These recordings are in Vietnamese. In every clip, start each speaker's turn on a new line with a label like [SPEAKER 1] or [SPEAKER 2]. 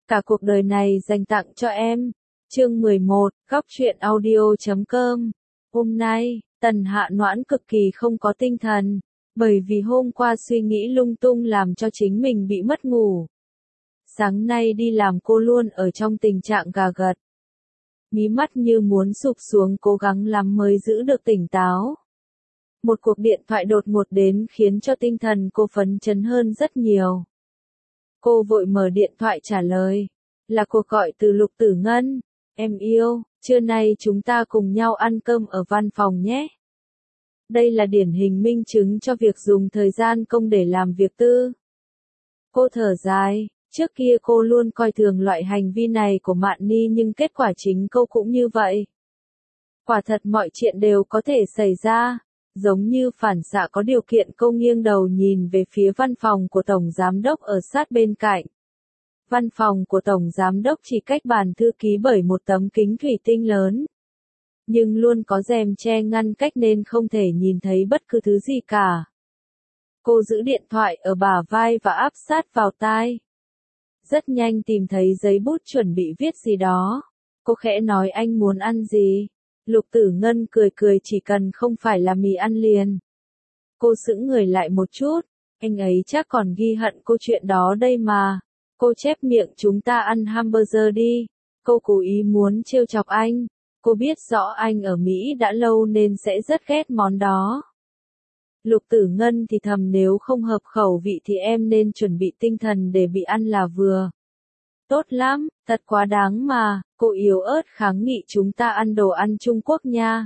[SPEAKER 1] Cả cuộc đời này dành tặng cho em. Chương 11, Góc truyện audio.com. Hôm nay, Tần Hạ Noãn cực kỳ không có tinh thần, bởi vì hôm qua suy nghĩ lung tung làm cho chính mình bị mất ngủ. Sáng nay đi làm cô luôn ở trong tình trạng gà gật. Mí mắt như muốn sụp xuống, cố gắng lắm mới giữ được tỉnh táo. Một cuộc điện thoại đột ngột đến khiến cho tinh thần cô phấn chấn hơn rất nhiều. Cô vội mở điện thoại trả lời. Là cuộc gọi từ Lục Tử Ngân. Em yêu, trưa nay chúng ta cùng nhau ăn cơm ở văn phòng nhé. Đây là điển hình minh chứng cho việc dùng thời gian công để làm việc tư. Cô thở dài, trước kia cô luôn coi thường loại hành vi này của Mạn Ni, nhưng kết quả chính cô cũng như vậy. Quả thật mọi chuyện đều có thể xảy ra. Giống như phản xạ có điều kiện, cô nghiêng đầu nhìn về phía văn phòng của Tổng Giám đốc ở sát bên cạnh. Văn phòng của Tổng Giám đốc chỉ cách bàn thư ký bởi một tấm kính thủy tinh lớn. Nhưng luôn có rèm che ngăn cách nên không thể nhìn thấy bất cứ thứ gì cả. Cô giữ điện thoại ở bả vai và áp sát vào tai. Rất nhanh tìm thấy giấy bút chuẩn bị viết gì đó. Cô khẽ nói, anh muốn ăn gì? Lục Tử Ngân cười cười, chỉ cần không phải là mì ăn liền. Cô sững người lại một chút, anh ấy chắc còn ghi hận câu chuyện đó đây mà. Cô chép miệng, chúng ta ăn hamburger đi. Cô cố ý muốn trêu chọc anh. Cô biết rõ anh ở Mỹ đã lâu nên sẽ rất ghét món đó. Lục Tử Ngân thì thầm, nếu không hợp khẩu vị thì em nên chuẩn bị tinh thần để bị ăn là vừa. Tốt lắm, thật quá đáng mà, cô yếu ớt kháng nghị, chúng ta ăn đồ ăn Trung Quốc nha.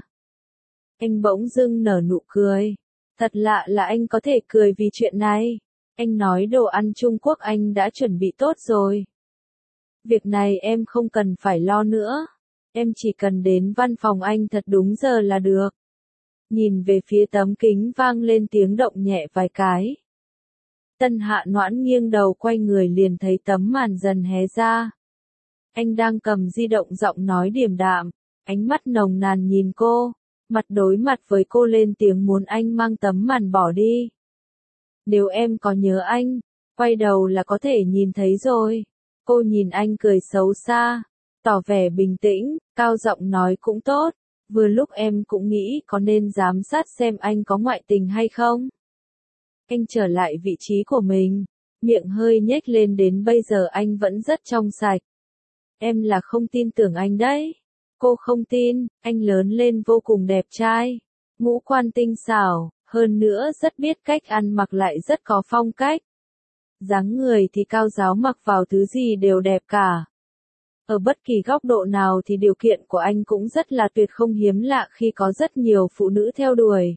[SPEAKER 1] Anh bỗng dưng nở nụ cười. Thật lạ là anh có thể cười vì chuyện này. Anh nói đồ ăn Trung Quốc anh đã chuẩn bị tốt rồi. Việc này em không cần phải lo nữa. Em chỉ cần đến văn phòng anh thật đúng giờ là được. Nhìn về phía tấm kính vang lên tiếng động nhẹ vài cái. Tân Hạ Noãn nghiêng đầu quay người liền thấy tấm màn dần hé ra. Anh đang cầm di động, giọng nói điềm đạm, ánh mắt nồng nàn nhìn cô, mặt đối mặt với cô lên tiếng, muốn anh mang tấm màn bỏ đi. Nếu em có nhớ anh, quay đầu là có thể nhìn thấy rồi. Cô nhìn anh cười xấu xa, tỏ vẻ bình tĩnh, cao giọng nói, cũng tốt, vừa lúc em cũng nghĩ có nên giám sát xem anh có ngoại tình hay không. Anh trở lại vị trí của mình, miệng hơi nhếch lên, đến bây giờ anh vẫn rất trong sạch. Em là không tin tưởng anh đấy. Cô không tin, anh lớn lên vô cùng đẹp trai, ngũ quan tinh xảo, hơn nữa rất biết cách ăn mặc, lại rất có phong cách. Dáng người thì cao ráo, mặc vào thứ gì đều đẹp cả. Ở bất kỳ góc độ nào thì điều kiện của anh cũng rất là tuyệt, không hiếm lạ khi có rất nhiều phụ nữ theo đuổi.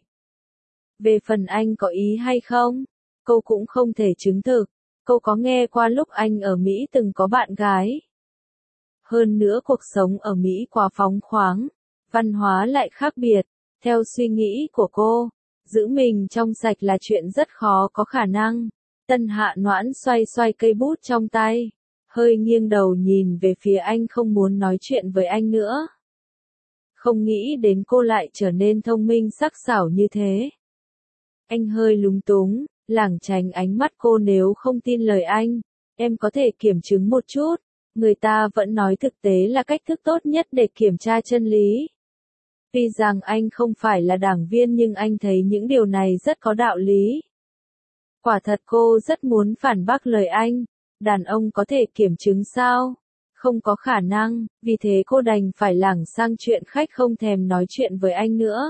[SPEAKER 1] Về phần anh có ý hay không, cô cũng không thể chứng thực. Cô có nghe qua lúc anh ở Mỹ từng có bạn gái. Hơn nữa cuộc sống ở Mỹ quá phóng khoáng, văn hóa lại khác biệt. Theo suy nghĩ của cô, giữ mình trong sạch là chuyện rất khó có khả năng. Tân Hạ Noãn xoay xoay cây bút trong tay, hơi nghiêng đầu nhìn về phía anh, không muốn nói chuyện với anh nữa. Không nghĩ đến cô lại trở nên thông minh sắc sảo như thế. Anh hơi lúng túng, lảng tránh ánh mắt cô, nếu không tin lời anh, em có thể kiểm chứng một chút. Người ta vẫn nói thực tế là cách thức tốt nhất để kiểm tra chân lý. Tuy rằng anh không phải là đảng viên nhưng anh thấy những điều này rất có đạo lý. Quả thật cô rất muốn phản bác lời anh. Đàn ông có thể kiểm chứng sao? Không có khả năng, vì thế cô đành phải lảng sang chuyện khách, không thèm nói chuyện với anh nữa.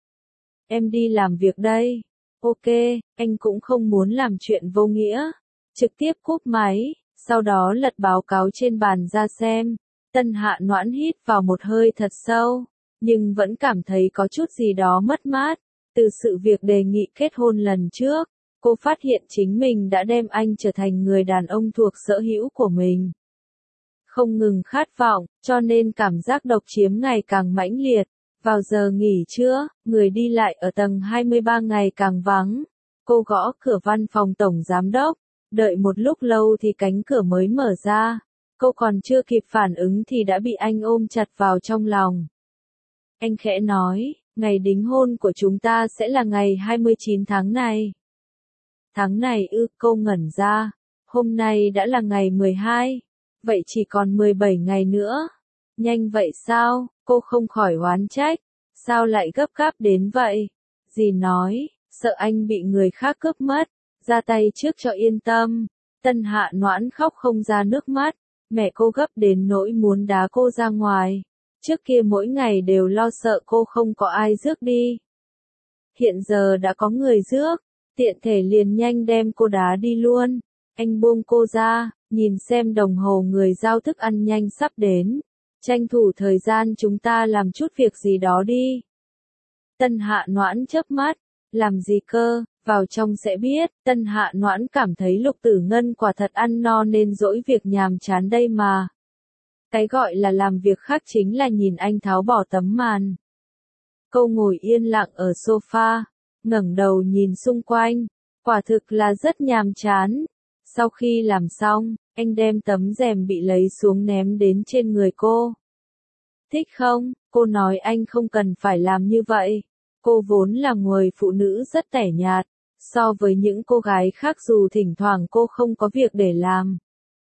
[SPEAKER 1] Em đi làm việc đây. Ok, anh cũng không muốn làm chuyện vô nghĩa. Trực tiếp cúp máy, sau đó lật báo cáo trên bàn ra xem. Tân Hạ Noãn hít vào một hơi thật sâu, nhưng vẫn cảm thấy có chút gì đó mất mát. Từ sự việc đề nghị kết hôn lần trước, cô phát hiện chính mình đã đem anh trở thành người đàn ông thuộc sở hữu của mình. Không ngừng khát vọng, cho nên cảm giác độc chiếm ngày càng mãnh liệt. Vào giờ nghỉ trưa, người đi lại ở tầng 23 ngày càng vắng. Cô gõ cửa văn phòng Tổng Giám đốc, đợi một lúc lâu thì cánh cửa mới mở ra. Cô còn chưa kịp phản ứng thì đã bị anh ôm chặt vào trong lòng. Anh khẽ nói, ngày đính hôn của chúng ta sẽ là ngày 29 tháng này. Tháng này ư? Cô ngẩn ra. Hôm nay đã là ngày 12. Vậy chỉ còn 17 ngày nữa. Nhanh vậy sao? Cô không khỏi oán trách. Sao lại gấp gáp đến vậy? Dì nói, sợ anh bị người khác cướp mất. Ra tay trước cho yên tâm. Tân Hạ Noãn khóc không ra nước mắt. Mẹ cô gấp đến nỗi muốn đá cô ra ngoài. Trước kia mỗi ngày đều lo sợ cô không có ai rước đi. Hiện giờ đã có người rước, tiện thể liền nhanh đem cô đá đi luôn. Anh buông cô ra, nhìn xem đồng hồ người giao thức ăn nhanh sắp đến. Tranh thủ thời gian chúng ta làm chút việc gì đó đi. Tân Hạ Noãn chớp mắt, làm gì cơ, vào trong sẽ biết. Tân Hạ Noãn cảm thấy Lục Tử Ngân quả thật ăn no nên dỗi việc nhàm chán đây mà. Cái gọi là làm việc khác chính là nhìn anh tháo bỏ tấm màn. Cô ngồi yên lặng ở sofa, ngẩng đầu nhìn xung quanh, quả thực là rất nhàm chán. Sau khi làm xong, anh đem tấm rèm bị lấy xuống ném đến trên người cô. Thích không? Cô nói anh không cần phải làm như vậy. Cô vốn là người phụ nữ rất tẻ nhạt, so với những cô gái khác dù thỉnh thoảng cô không có việc để làm.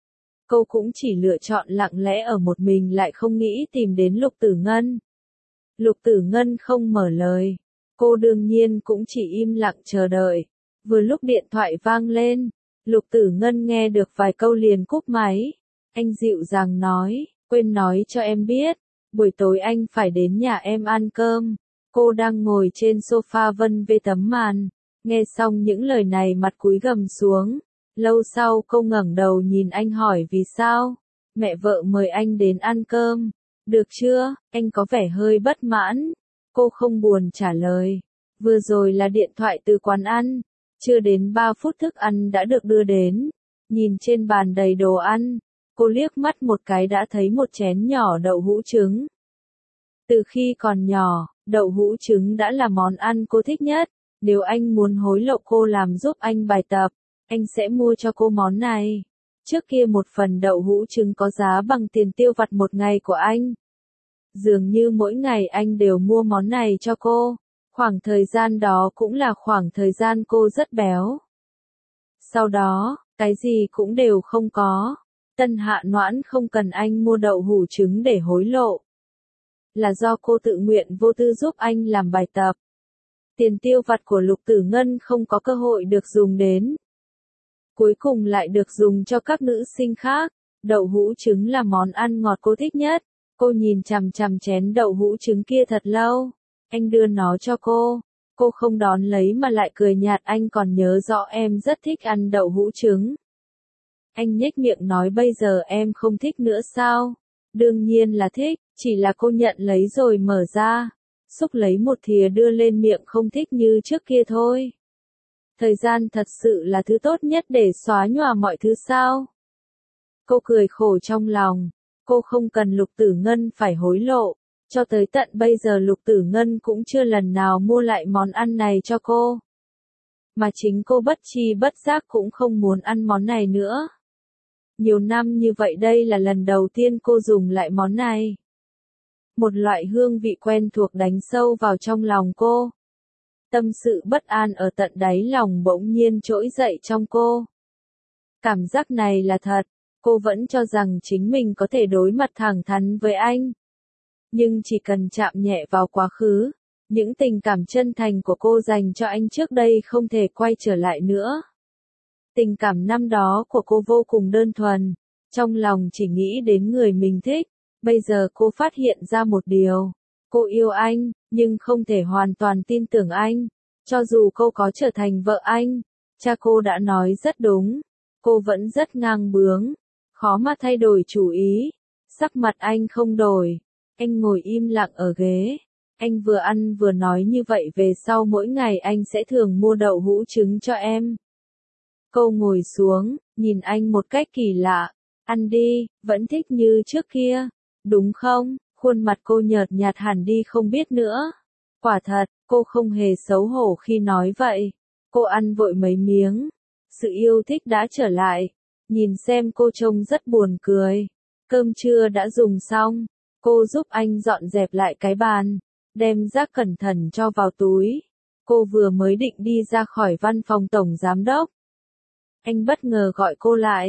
[SPEAKER 1] Cô cũng chỉ lựa chọn lặng lẽ ở một mình lại không nghĩ tìm đến Lục Tử Ngân. Lục Tử Ngân không mở lời. Cô đương nhiên cũng chỉ im lặng chờ đợi. Vừa lúc điện thoại vang lên, Lục Tử Ngân nghe được vài câu liền cúp máy. Anh dịu dàng nói, quên nói cho em biết, buổi tối anh phải đến nhà em ăn cơm. Cô đang ngồi trên sofa vân vê tấm màn. Nghe xong những lời này mặt cúi gằm xuống. Lâu sau cô ngẩng đầu nhìn anh hỏi vì sao. Mẹ vợ mời anh đến ăn cơm. Được chưa? Anh có vẻ hơi bất mãn. Cô không buồn trả lời. Vừa rồi là điện thoại từ quán ăn. Chưa đến 3 phút thức ăn đã được đưa đến. Nhìn trên bàn đầy đồ ăn. Cô liếc mắt một cái đã thấy một chén nhỏ đậu hũ trứng. Từ khi còn nhỏ, đậu hũ trứng đã là món ăn cô thích nhất. Nếu anh muốn hối lộ cô làm giúp anh bài tập, anh sẽ mua cho cô món này. Trước kia một phần đậu hũ trứng có giá bằng tiền tiêu vặt một ngày của anh. Dường như mỗi ngày anh đều mua món này cho cô. Khoảng thời gian đó cũng là khoảng thời gian cô rất béo. Sau đó, cái gì cũng đều không có. Tân Hạ Noãn không cần anh mua đậu hũ trứng để hối lộ. Là do cô tự nguyện vô tư giúp anh làm bài tập. Tiền tiêu vặt của Lục Tử Ngân không có cơ hội được dùng đến. Cuối cùng lại được dùng cho các nữ sinh khác. Đậu hũ trứng là món ăn ngọt cô thích nhất. Cô nhìn chằm chằm chén đậu hũ trứng kia thật lâu. Anh đưa nó cho cô. Cô không đón lấy mà lại cười nhạt, anh còn nhớ rõ em rất thích ăn đậu hũ trứng. Anh nhếch miệng nói bây giờ em không thích nữa sao? Đương nhiên là thích, chỉ là cô nhận lấy rồi mở ra. Xúc lấy một thìa đưa lên miệng, không thích như trước kia thôi. Thời gian thật sự là thứ tốt nhất để xóa nhòa mọi thứ sao? Cô cười khổ trong lòng. Cô không cần Lục Tử Ngân phải hối lộ. Cho tới tận bây giờ Lục Tử Ngân cũng chưa lần nào mua lại món ăn này cho cô. Mà chính cô bất tri bất giác cũng không muốn ăn món này nữa. Nhiều năm như vậy đây là lần đầu tiên cô dùng lại món này. Một loại hương vị quen thuộc đánh sâu vào trong lòng cô. Tâm sự bất an ở tận đáy lòng bỗng nhiên trỗi dậy trong cô. Cảm giác này là thật, cô vẫn cho rằng chính mình có thể đối mặt thẳng thắn với anh. Nhưng chỉ cần chạm nhẹ vào quá khứ, những tình cảm chân thành của cô dành cho anh trước đây không thể quay trở lại nữa. Tình cảm năm đó của cô vô cùng đơn thuần, trong lòng chỉ nghĩ đến người mình thích. Bây giờ cô phát hiện ra một điều, cô yêu anh, nhưng không thể hoàn toàn tin tưởng anh. Cho dù cô có trở thành vợ anh, cha cô đã nói rất đúng, cô vẫn rất ngang bướng, khó mà thay đổi chủ ý. Sắc mặt anh không đổi, anh ngồi im lặng ở ghế. Anh vừa ăn vừa nói như vậy về sau mỗi ngày anh sẽ thường mua đậu hũ trứng cho em. Cô ngồi xuống, nhìn anh một cách kỳ lạ. Ăn đi, vẫn thích như trước kia, đúng không? Khuôn mặt cô nhợt nhạt hẳn đi không biết nữa. Quả thật, cô không hề xấu hổ khi nói vậy. Cô ăn vội mấy miếng. Sự yêu thích đã trở lại. Nhìn xem cô trông rất buồn cười. Cơm trưa đã dùng xong. Cô giúp anh dọn dẹp lại cái bàn. Đem rác cẩn thận cho vào túi. Cô vừa mới định đi ra khỏi văn phòng tổng giám đốc. Anh bất ngờ gọi cô lại.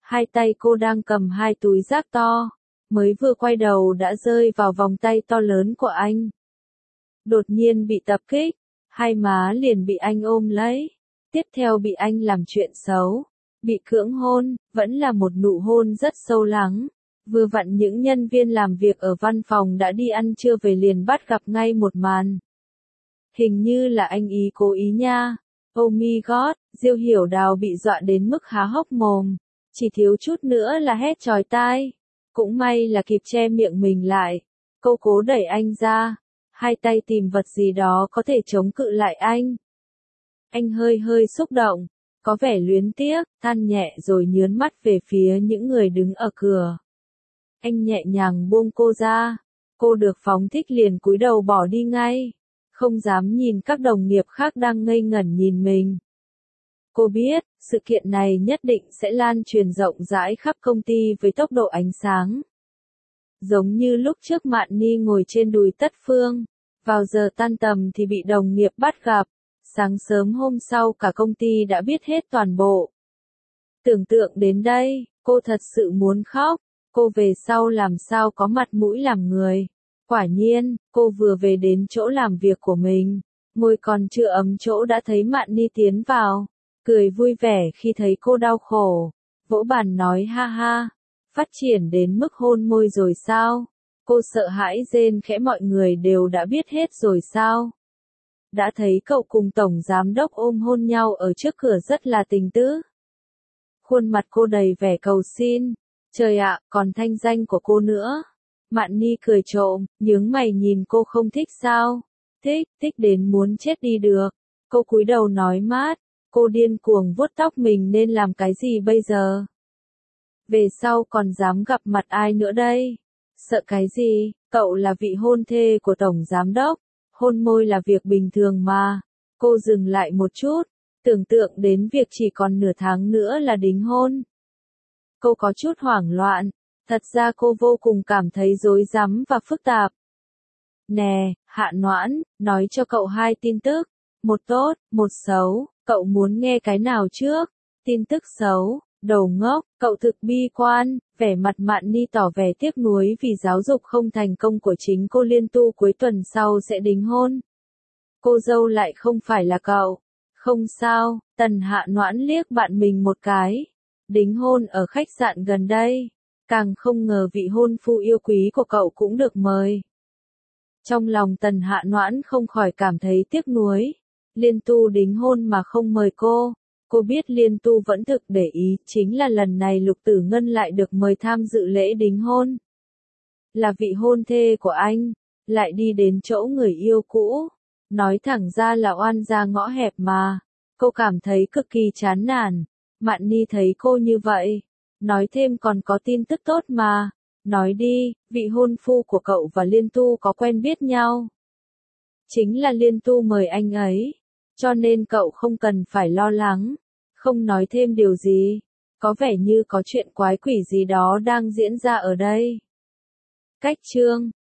[SPEAKER 1] Hai tay cô đang cầm hai túi rác to, mới vừa quay đầu đã rơi vào vòng tay to lớn của anh. Đột nhiên bị tập kích, hai má liền bị anh ôm lấy, tiếp theo bị anh làm chuyện xấu, bị cưỡng hôn, vẫn là một nụ hôn rất sâu lắng. Vừa vặn những nhân viên làm việc ở văn phòng đã đi ăn trưa về liền bắt gặp ngay một màn. Hình như là anh ý cố ý nha. Oh my god, Diêu Hiểu Đào bị dọa đến mức há hốc mồm, chỉ thiếu chút nữa là hét chói tai. Cũng may là kịp che miệng mình lại. Cô cố đẩy anh ra, hai tay tìm vật gì đó có thể chống cự lại anh. Anh hơi hơi xúc động, có vẻ luyến tiếc, than nhẹ rồi nhớn mắt về phía những người đứng ở cửa. Anh nhẹ nhàng buông cô ra, cô được phóng thích liền cúi đầu bỏ đi ngay, không dám nhìn các đồng nghiệp khác đang ngây ngẩn nhìn mình. Cô biết, sự kiện này nhất định sẽ lan truyền rộng rãi khắp công ty với tốc độ ánh sáng. Giống như lúc trước Mạn Ni ngồi trên đùi Tất Phương, vào giờ tan tầm thì bị đồng nghiệp bắt gặp, sáng sớm hôm sau cả công ty đã biết hết toàn bộ. Tưởng tượng đến đây, cô thật sự muốn khóc, cô về sau làm sao có mặt mũi làm người. Quả nhiên, cô vừa về đến chỗ làm việc của mình, môi còn chưa ấm chỗ đã thấy Mạn Ni tiến vào, cười vui vẻ khi thấy cô đau khổ, vỗ bàn nói ha ha, phát triển đến mức hôn môi rồi sao? Cô sợ hãi rên khẽ, mọi người đều đã biết hết rồi sao? Đã thấy cậu cùng tổng giám đốc ôm hôn nhau ở trước cửa rất là tình tứ. Khuôn mặt cô đầy vẻ cầu xin, trời ạ, còn thanh danh của cô nữa. Mạn Ni cười trộm, nhướng mày nhìn cô, không thích sao? Thích, thích đến muốn chết đi được. Cô cúi đầu nói mát, cô điên cuồng vuốt tóc mình nên làm cái gì bây giờ? Về sau còn dám gặp mặt ai nữa đây? Sợ cái gì, cậu là vị hôn thê của tổng giám đốc, hôn môi là việc bình thường mà. Cô dừng lại một chút, tưởng tượng đến việc chỉ còn nửa tháng nữa là đính hôn. Cô có chút hoảng loạn, thật ra cô vô cùng cảm thấy rối rắm và phức tạp. Nè, Hạ Noãn, nói cho cậu hai tin tức, một tốt, một xấu, cậu muốn nghe cái nào trước? Tin tức xấu. Đầu ngốc, cậu thực bi quan, vẻ mặt Mạn Ni tỏ vẻ tiếc nuối vì giáo dục không thành công của chính cô. Liên Tu cuối tuần sau sẽ đính hôn. Cô dâu lại không phải là cậu. Không sao, Tần Hạ Noãn liếc bạn mình một cái. Đính hôn ở khách sạn gần đây. Càng không ngờ vị hôn phu yêu quý của cậu cũng được mời. Trong lòng Tần Hạ Noãn không khỏi cảm thấy tiếc nuối. Liên Tu đính hôn mà không mời cô. Cô biết Liên Tu vẫn thực để ý, chính là lần này Lục Tử Ngân lại được mời tham dự lễ đính hôn. Là vị hôn thê của anh, lại đi đến chỗ người yêu cũ. Nói thẳng ra là oan gia ngõ hẹp mà. Cô cảm thấy cực kỳ chán nản. Mạn Ni thấy cô như vậy. Nói thêm còn có tin tức tốt mà. Nói đi, vị hôn phu của cậu và Liên Tu có quen biết nhau. Chính là Liên Tu mời anh ấy. Cho nên cậu không cần phải lo lắng. Không nói thêm điều gì. Có vẻ như có chuyện quái quỷ gì đó đang diễn ra ở đây. Cách chương